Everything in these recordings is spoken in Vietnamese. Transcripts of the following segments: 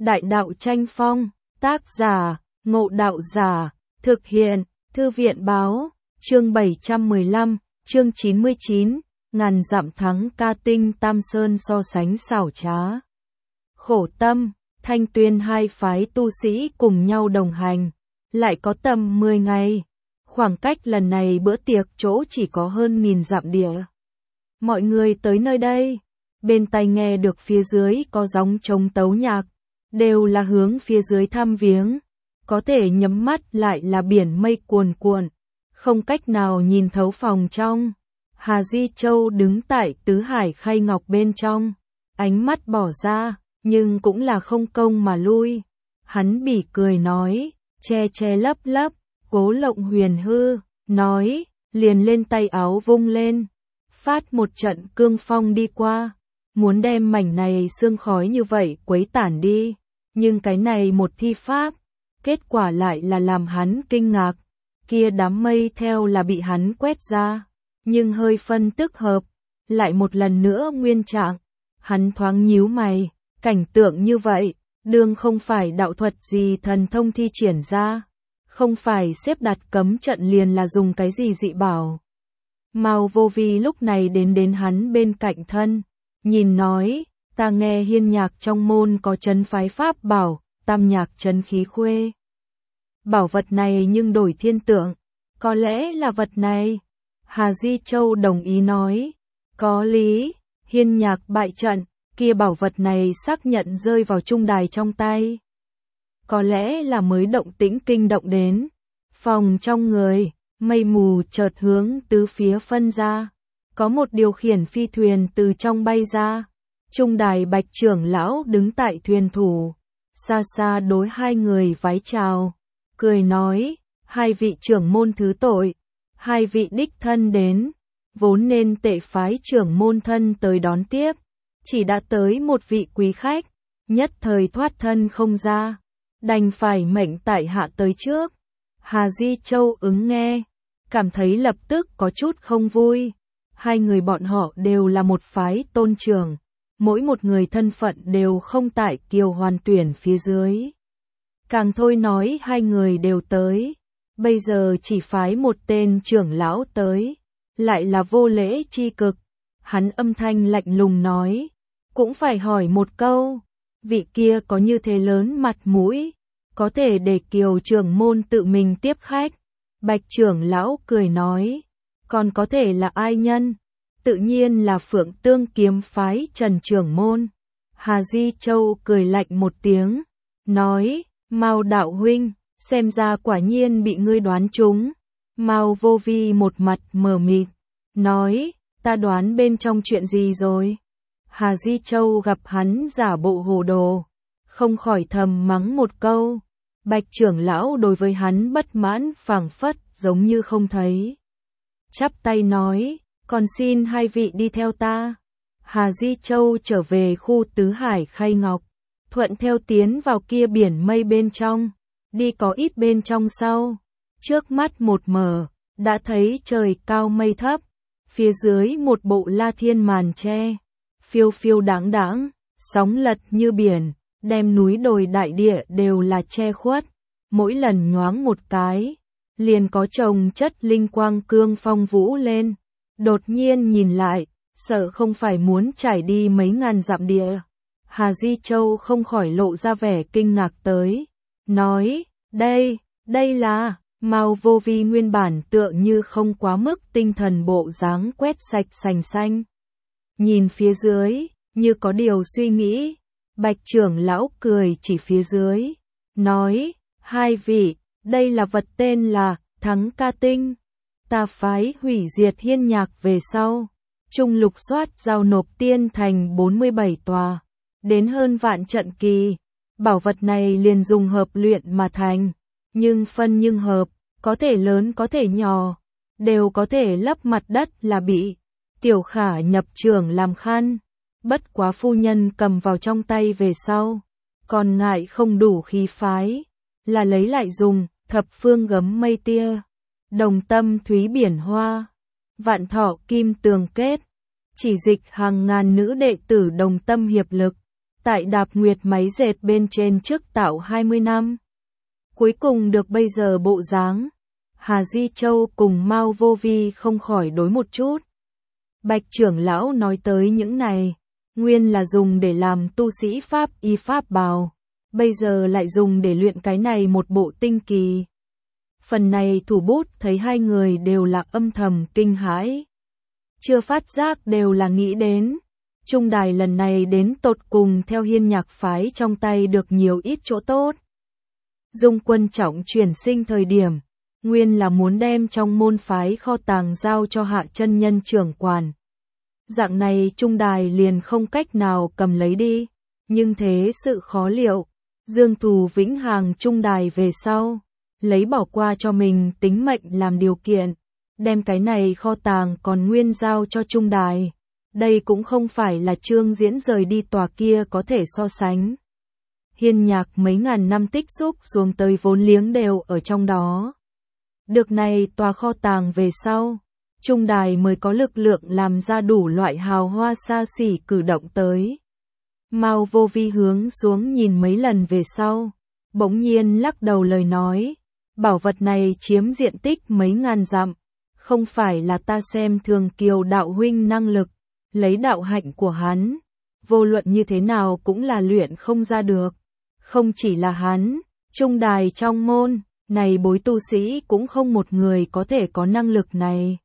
Đại đạo tranh phong, tác giả, Ngộ Đạo Giả, thực hiện, Thư viện báo, chương 715, chương 99, ngàn dặm thắng ca tinh Tam Sơn so sánh xảo trá. Khổ tâm, Thanh Tuyên hai phái tu sĩ cùng nhau đồng hành, lại có tầm 10 ngày. Khoảng cách lần này bữa tiệc chỗ chỉ có hơn 1000 dặm địa. Mọi người tới nơi đây, bên tai nghe được phía dưới có gióng trống tấu nhạc, đều là hướng phía dưới thăm viếng. Có thể nhắm mắt lại là biển mây cuồn cuộn, không cách nào nhìn thấu phòng trong. Hà Di Châu đứng tại tứ hải khay ngọc bên trong, ánh mắt bỏ ra, nhưng cũng là không công mà lui. Hắn bỉ cười nói, che che lấp lấp, Cố Lộng Huyền hư, nói, liền lên tay áo vung lên, phát một trận cương phong đi qua, muốn đem mảnh này sương khói như vậy quấy tản đi, nhưng cái này một thi pháp, kết quả lại là làm hắn kinh ngạc, kia đám mây theo là bị hắn quét ra, nhưng hơi phân tức hợp, lại một lần nữa nguyên trạng, hắn thoáng nhíu mày, cảnh tượng như vậy, đương không phải đạo thuật gì thần thông thi triển ra, không phải xếp đặt cấm trận liền là dùng cái gì dị bảo. Mao Vô Vi lúc này đến hắn bên cạnh thân, nhìn nói, ta nghe Hiên Nhạc trong môn có trấn phái pháp bảo, Tam Nhạc trấn khí khuê. Bảo vật này nhưng đổi thiên tượng, có lẽ là vật này. Hà Di Châu đồng ý nói, có lý, Hiên Nhạc bại trận, kia bảo vật này xác nhận rơi vào trung đài trong tay. Có lẽ là mới động tĩnh kinh động đến, phòng trong người, mây mù chợt hướng tứ phía phân ra, có một điều khiển phi thuyền từ trong bay ra, trung đài Bạch trưởng lão đứng tại thuyền thủ, xa xa đối hai người vái chào, cười nói, hai vị trưởng môn thứ tội, hai vị đích thân đến, vốn nên tệ phái trưởng môn thân tới đón tiếp, chỉ đã tới một vị quý khách, nhất thời thoát thân không ra, đành phải mệnh tại hạ tới trước. Hà Di Châu ứng nghe, cảm thấy lập tức có chút không vui, hai người bọn họ đều là một phái tôn trưởng, mỗi một người thân phận đều không tại Kiều Hoàn tuyển phía dưới. Càng thôi nói hai người đều tới, bây giờ chỉ phái một tên trưởng lão tới, lại là vô lễ chi cực. Hắn âm thanh lạnh lùng nói, cũng phải hỏi một câu, vị kia có như thế lớn mặt mũi, có thể để Kiều trưởng môn tự mình tiếp khách. Bạch trưởng lão cười nói, còn có thể là ai nhân? Tự nhiên là Phượng Tương kiếm phái Trần trưởng môn. Hà Di Châu cười lạnh một tiếng, nói, Mao đạo huynh, xem ra quả nhiên bị ngươi đoán trúng. Mao Vô Vi một mặt mờ mịt, nói, ta đoán bên trong chuyện gì rồi? Hà Di Châu gặp hắn giả bộ hồ đồ, không khỏi thầm mắng một câu. Bạch trưởng lão đối với hắn bất mãn phảng phất giống như không thấy. Chắp tay nói, còn xin hai vị đi theo ta. Hà Di Châu trở về khu tứ hải khay ngọc, thuận theo tiến vào kia biển mây bên trong, đi có ít bên trong sau. Trước mắt một mờ, đã thấy trời cao mây thấp, phía dưới một bộ la thiên màn che, phiêu phiêu đáng đáng, sóng lật như biển, đem núi đồi đại địa đều là che khuất, mỗi lần nhoáng một cái, liền có chồng chất linh quang cương phong vũ lên, đột nhiên nhìn lại, sợ không phải muốn trải đi mấy ngàn dặm địa. Hà Di Châu không khỏi lộ ra vẻ kinh ngạc tới, nói, đây là, Mao Vô Vi nguyên bản tựa như không quá mức tinh thần bộ dáng quét sạch sành xanh. Nhìn phía dưới, như có điều suy nghĩ, Bạch trưởng lão cười chỉ phía dưới, nói, hai vị, đây là vật tên là Thắng Ca Tinh. Ta phái hủy diệt Hiên Nhạc về sau, trung lục soát giao nộp tiên thành 47 tòa, đến hơn vạn trận kỳ, bảo vật này liền dùng hợp luyện mà thành, nhưng phân nhưng hợp, có thể lớn có thể nhỏ, đều có thể lấp mặt đất là bị. Tiểu Khả nhập trưởng làm khăn, bất quá phu nhân cầm vào trong tay về sau, còn ngại không đủ khí phái, là lấy lại dùng, thập phương gấm mây tia, đồng tâm thúy biển hoa, vạn thọ kim tường kết, chỉ dịch hàng ngàn nữ đệ tử đồng tâm hiệp lực, tại Đạp Nguyệt máy dệt bên trên trước tạo 20 năm. Cuối cùng được bây giờ bộ dáng. Hà Di Châu cùng Mao Vô Vi không khỏi đối một chút. Bạch trưởng lão nói tới những này, nguyên là dùng để làm tu sĩ pháp y pháp bào, bây giờ lại dùng để luyện cái này một bộ tinh kỳ. Phần này thủ bút thấy hai người đều là âm thầm kinh hãi. Chưa phát giác đều là nghĩ đến. Trung đài lần này đến tột cùng theo Hiên Nhạc phái trong tay được nhiều ít chỗ tốt. Dung Quân trọng chuyển sinh thời điểm, nguyên là muốn đem trong môn phái kho tàng giao cho Hạ chân nhân trưởng quản. Dạng này trung đài liền không cách nào cầm lấy đi, nhưng thế sự khó liệu, Dương Thù vĩnh hằng trung đài về sau, lấy bỏ qua cho mình tính mệnh làm điều kiện, đem cái này kho tàng còn nguyên giao cho trung đài. Đây cũng không phải là Trương Diễn rời đi tòa kia có thể so sánh. Hiên Nhạc mấy ngàn năm tích xúc xuống tới vốn liếng đều ở trong đó. Được này tòa kho tàng về sau, trung đài mới có lực lượng làm ra đủ loại hào hoa xa xỉ cử động tới. Mao Vô Vi hướng xuống nhìn mấy lần về sau, bỗng nhiên lắc đầu lời nói, bảo vật này chiếm diện tích mấy ngàn dặm, không phải là ta xem thường Kiều đạo huynh năng lực, lấy đạo hạnh của hắn, vô luận như thế nào cũng là luyện không ra được. Không chỉ là hắn, trung đài trong môn, này bối tu sĩ cũng không một người có thể có năng lực này.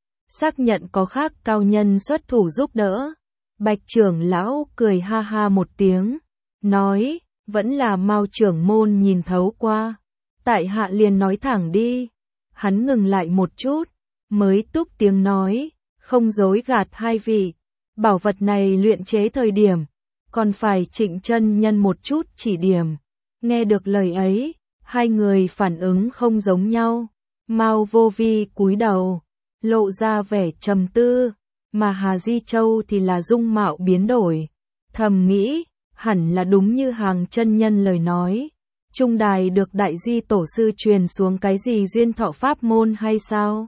Xác nhận có khác cao nhân xuất thủ giúp đỡ. Bạch trưởng lão cười ha ha một tiếng, nói, vẫn là Mao trưởng môn nhìn thấu qua. Tại hạ liền nói thẳng đi. Hắn ngừng lại một chút, mới túc tiếng nói, không dối gạt hai vị. Bảo vật này luyện chế thời điểm, còn phải Trịnh chân nhân một chút chỉ điểm. Nghe được lời ấy, hai người phản ứng không giống nhau. Mao Vô Vi cúi đầu, lộ ra vẻ trầm tư, mà Hà Di Châu thì là dung mạo biến đổi. Thầm nghĩ, hẳn là đúng như Hàng chân nhân lời nói. Trung đài được đại di tổ sư truyền xuống cái gì duyên thọ pháp môn hay sao?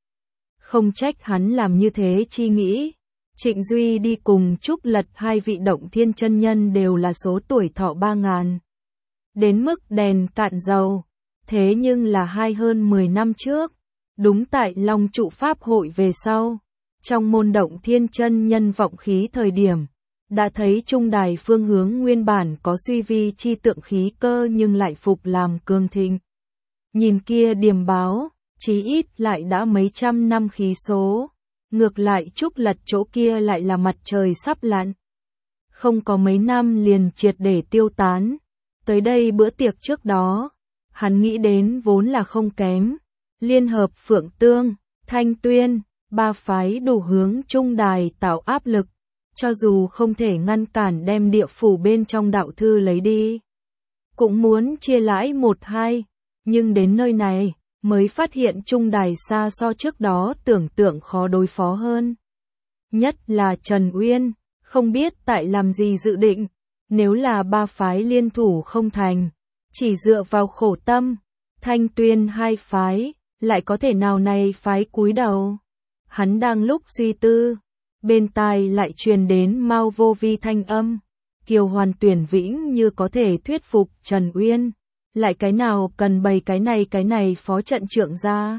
Không trách hắn làm như thế chi nghĩ. Trịnh Duy đi cùng Trúc Lật hai vị Động Thiên chân nhân đều là số tuổi thọ 3000. Đến mức đèn cạn dầu. Thế nhưng là hơn 10 năm trước, đúng tại Long Trụ Pháp hội về sau, trong môn Động Thiên chân nhân vọng khí thời điểm, đã thấy trung đài phương hướng nguyên bản có suy vi chi tượng khí cơ nhưng lại phục làm cường thịnh. Nhìn kia điềm báo, chí ít lại đã mấy trăm năm khí số. Ngược lại Trúc Lật chỗ kia lại là mặt trời sắp lặn. Không có mấy năm liền triệt để tiêu tán. Tới đây bữa tiệc trước đó, hắn nghĩ đến vốn là không kém. Liên hợp Phượng Tương, Thanh Tuyên, ba phái đủ hướng trung đài tạo áp lực. Cho dù không thể ngăn cản đem địa phủ bên trong đạo thư lấy đi. Cũng muốn chia lãi 1-2, nhưng đến nơi này, mới phát hiện trung đài xa so trước đó tưởng tượng khó đối phó hơn. Nhất là Trần Uyên, không biết tại làm gì dự định, nếu là ba phái liên thủ không thành, chỉ dựa vào khổ tâm, Thanh Tuyên hai phái, lại có thể nào này phái cúi đầu. Hắn đang lúc suy tư, bên tai lại truyền đến Mao Vô Vi thanh âm, Kiều Hoàn tuyển vĩnh như có thể thuyết phục Trần Uyên. Lại cái nào cần bày cái này phó trận trưởng ra.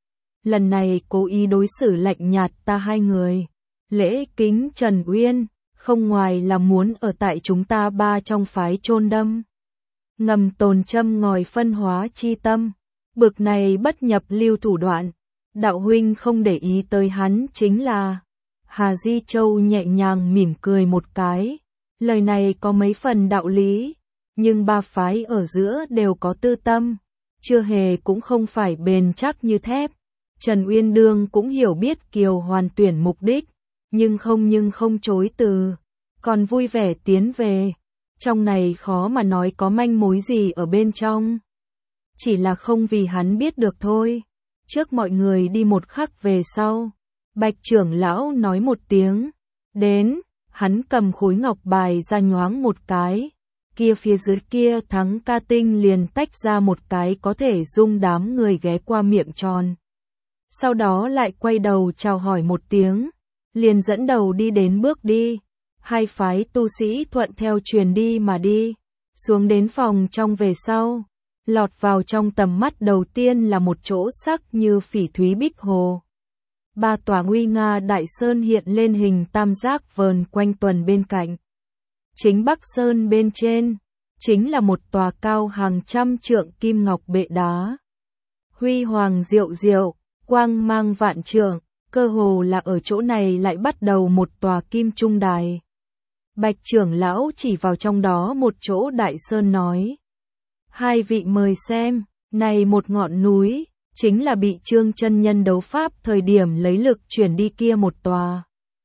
Lần này cố ý đối xử lạnh nhạt ta hai người. Lễ kính Trần Uyên, không ngoài là muốn ở tại chúng ta ba trong phái chôn đâm. Ngầm tồn châm ngòi phân hóa chi tâm. Bực này bất nhập lưu thủ đoạn. Đạo huynh không để ý tới hắn chính là. Hà Di Châu nhẹ nhàng mỉm cười một cái. Lời này có mấy phần đạo lý. Nhưng ba phái ở giữa đều có tư tâm, chưa hề cũng không phải bền chắc như thép. Trần Uyên Đương cũng hiểu biết Kiều Hoàn tuyển mục đích, nhưng không chối từ, còn vui vẻ tiến về. Trong này khó mà nói có manh mối gì ở bên trong. Chỉ là không vì hắn biết được thôi. Trước mọi người đi một khắc về sau, Bạch trưởng lão nói một tiếng, đến, hắn cầm khối ngọc bài ra nhoáng một cái. Kia phía dưới kia thắng ca tinh liền tách ra một cái có thể dung đám người ghé qua miệng tròn. Sau đó lại quay đầu chào hỏi một tiếng, liền dẫn đầu đi đến bước đi. hai phái tu sĩ thuận theo truyền đi mà đi, xuống đến phòng trong về sau. Lọt vào trong tầm mắt đầu tiên là một chỗ sắc như phỉ thúy bích hồ. Ba tòa nguy nga đại sơn hiện lên hình tam giác vờn quanh tuần bên cạnh. Chính Bắc Sơn bên trên, chính là một tòa cao hàng trăm trượng kim ngọc bệ đá. Huy hoàng diệu diệu, quang mang vạn trượng, cơ hồ là ở chỗ này lại bắt đầu một tòa kim trung đài. Bạch trưởng lão chỉ vào trong đó một chỗ đại sơn nói. Hai vị mời xem, này một ngọn núi, chính là bị Trương chân nhân đấu pháp thời điểm lấy lực chuyển đi kia một tòa.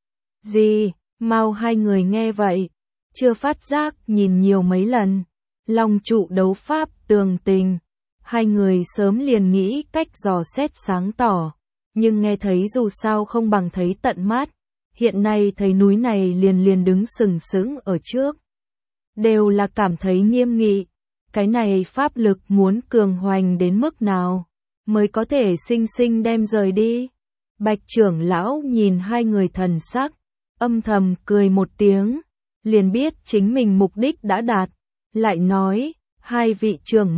Gì, mau hai người nghe vậy, chưa phát giác nhìn nhiều mấy lần, long trụ đấu pháp tường tình. Hai người sớm liền nghĩ cách dò xét sáng tỏ, nhưng nghe thấy dù sao không bằng thấy tận mắt. Hiện nay thấy núi này liền đứng sừng sững ở trước. Đều là cảm thấy nghiêm nghị. Cái này pháp lực muốn cường hoành đến mức nào mới có thể sinh sinh đem rời đi. Bạch trưởng lão nhìn hai người thần sắc, âm thầm cười một tiếng, liền biết chính mình mục đích đã đạt. Lại nói, hai vị trưởng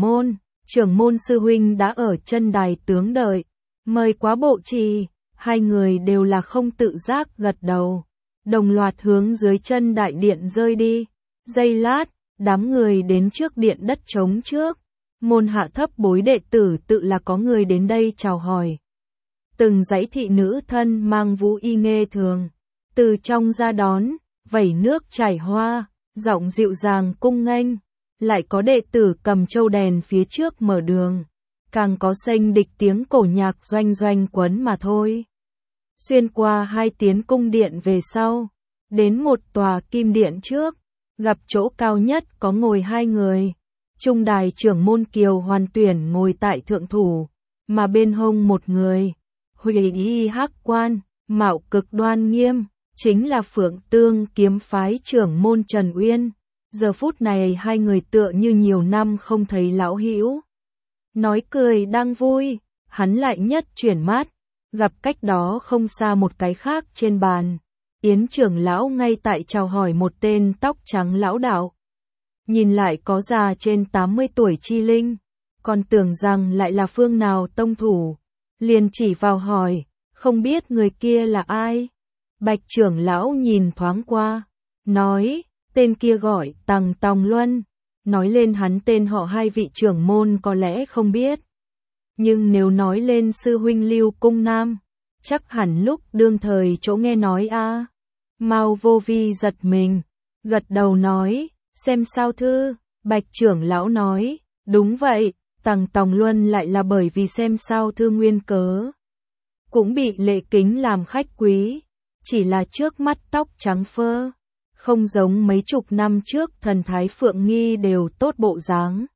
môn sư huynh đã ở chân đài tướng đợi, mời quá bộ trì. Hai người đều là không tự giác gật đầu, đồng loạt hướng dưới chân đại điện rơi đi. Giây lát, đám người đến trước điện đất trống trước, môn hạ thấp bối đệ tử tự là có người đến đây chào hỏi. Từng dãy thị nữ thân mang vũ y nghê thường, từ trong ra đón, vẩy nước chảy hoa, giọng dịu dàng cung nghênh, lại có đệ tử cầm châu đèn phía trước mở đường, càng có xênh địch tiếng cổ nhạc doanh doanh quấn mà thôi. Xuyên qua hai tiến cung điện về sau, đến một tòa kim điện trước, gặp chỗ cao nhất có ngồi hai người. Trung đài trưởng môn Kiều Hoàn Tuyển ngồi tại thượng thủ, mà bên hông một người, huệ y hắc quan, mạo cực đoan nghiêm, chính là Phượng Tương kiếm phái trưởng môn Trần Uyên. Giờ phút này hai người tựa như nhiều năm không thấy lão hữu. Nói cười đang vui, hắn lại nhất chuyển mắt, gặp cách đó không xa một cái khác trên bàn. Yến trưởng lão ngay tại chào hỏi một tên tóc trắng lão đạo. Nhìn lại có già trên 80 tuổi chi linh, còn tưởng rằng lại là phương nào tông thủ. Liền chỉ vào hỏi, không biết người kia là ai. Bạch trưởng lão nhìn thoáng qua, nói, tên kia gọi Tằng Tòng Luân. Nói lên hắn tên họ hai vị trưởng môn có lẽ không biết. Nhưng nếu nói lên sư huynh Lưu Cung Nam, chắc hẳn lúc đương thời chỗ nghe nói a. Mao Vô Vi giật mình, gật đầu nói, xem sao thư. Bạch trưởng lão nói, đúng vậy, Tằng Tòng Luân lại là bởi vì xem sao thư nguyên cớ. Cũng bị lệ kính làm khách quý, chỉ là trước mắt tóc trắng phơ, không giống mấy chục năm trước thần thái Phượng Nghi đều tốt bộ dáng.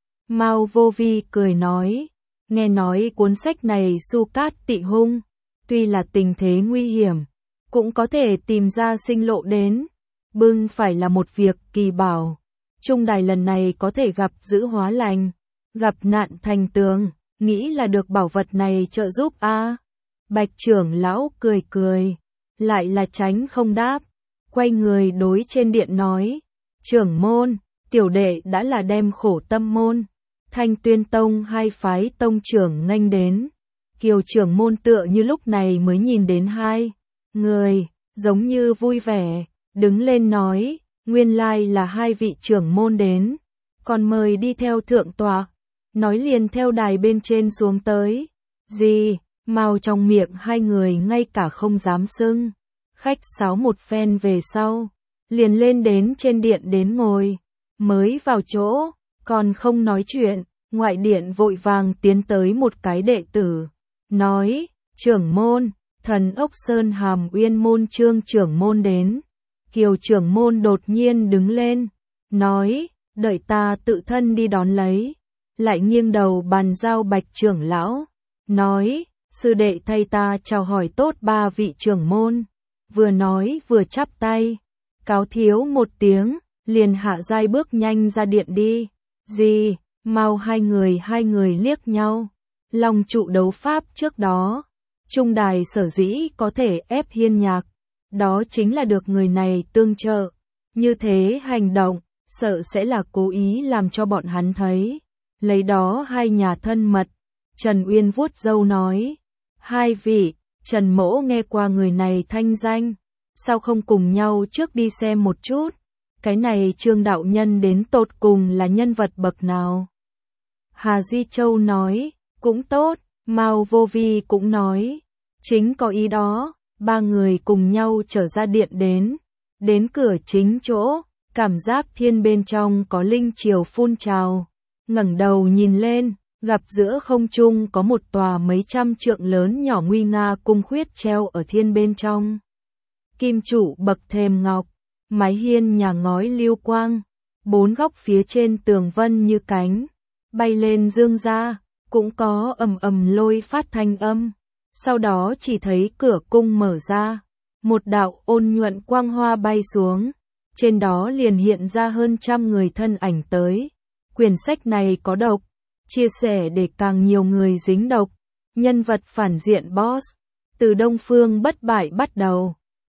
Mao Vô Vi cười nói, nghe nói cuốn sách này Su Cát Tị Hung, tuy là tình thế nguy hiểm, cũng có thể tìm ra sinh lộ đến, bưng phải là một việc kỳ bảo. Trung đài lần này có thể gặp dữ hóa lành, gặp nạn thành tường, nghĩ là được bảo vật này trợ giúp a. Bạch trưởng lão cười cười, lại là tránh không đáp, quay người đối trên điện nói, trưởng môn, tiểu đệ đã là đem Khổ Tâm môn, Thanh Tuyên tông hai phái tông trưởng nghênh đến. Kiều trưởng môn tựa như lúc này mới nhìn đến hai người, giống như vui vẻ, đứng lên nói, nguyên lai là hai vị trưởng môn đến, còn mời đi theo thượng tọa. Nói liền theo đài bên trên xuống tới. Gì, mau trong miệng hai người ngay cả không dám xưng. Khách sáo một phen về sau, liền lên đến trên điện đến ngồi, mới vào chỗ, còn không nói chuyện, ngoại điện vội vàng tiến tới một cái đệ tử, nói, trưởng môn, Thần Ốc Sơn Hàm Uyên môn Trương trưởng môn đến. Kiều trưởng môn đột nhiên đứng lên, nói, đợi ta tự thân đi đón lấy, lại nghiêng đầu bàn giao Bạch trưởng lão, nói, sư đệ thay ta chào hỏi tốt ba vị trưởng môn. Vừa nói vừa chắp tay, cáo thiếu một tiếng, liền hạ giai bước nhanh ra điện đi. Gì, mau hai người liếc nhau. Long trụ đấu pháp trước đó, trung đài sở dĩ có thể ép hiên nhạc, đó chính là được người này tương trợ. Như thế hành động, sợ sẽ là cố ý làm cho bọn hắn thấy. Lấy đó hai nhà thân mật. Trần Uyên vuốt râu nói. Hai vị, Trần Mỗ nghe qua người này thanh danh. Sao không cùng nhau trước đi xem một chút? Cái này Trương đạo nhân đến tột cùng là nhân vật bậc nào? Hà Di Châu nói, cũng tốt. Mao Vô Vi cũng nói, chính có ý đó. Ba người cùng nhau trở ra điện đến cửa chính chỗ, cảm giác thiên bên trong có linh triều phun trào. Ngẩng đầu nhìn lên, gặp giữa không trung có một tòa mấy trăm trượng lớn nhỏ nguy nga cung khuyết treo ở thiên bên trong. Kim trụ bậc thềm ngọc, mái hiên nhà ngói lưu quang, bốn góc phía trên tường vân như cánh bay lên dương ra, cũng có ầm ầm lôi phát thanh âm. Sau đó chỉ thấy cửa cung mở ra, một đạo ôn nhuận quang hoa bay xuống, trên đó liền hiện ra hơn 100 người thân ảnh tới. Quyển sách này có độc, chia sẻ để càng nhiều người dính độc. Nhân vật phản diện boss, từ Đông Phương bất bại bắt đầu.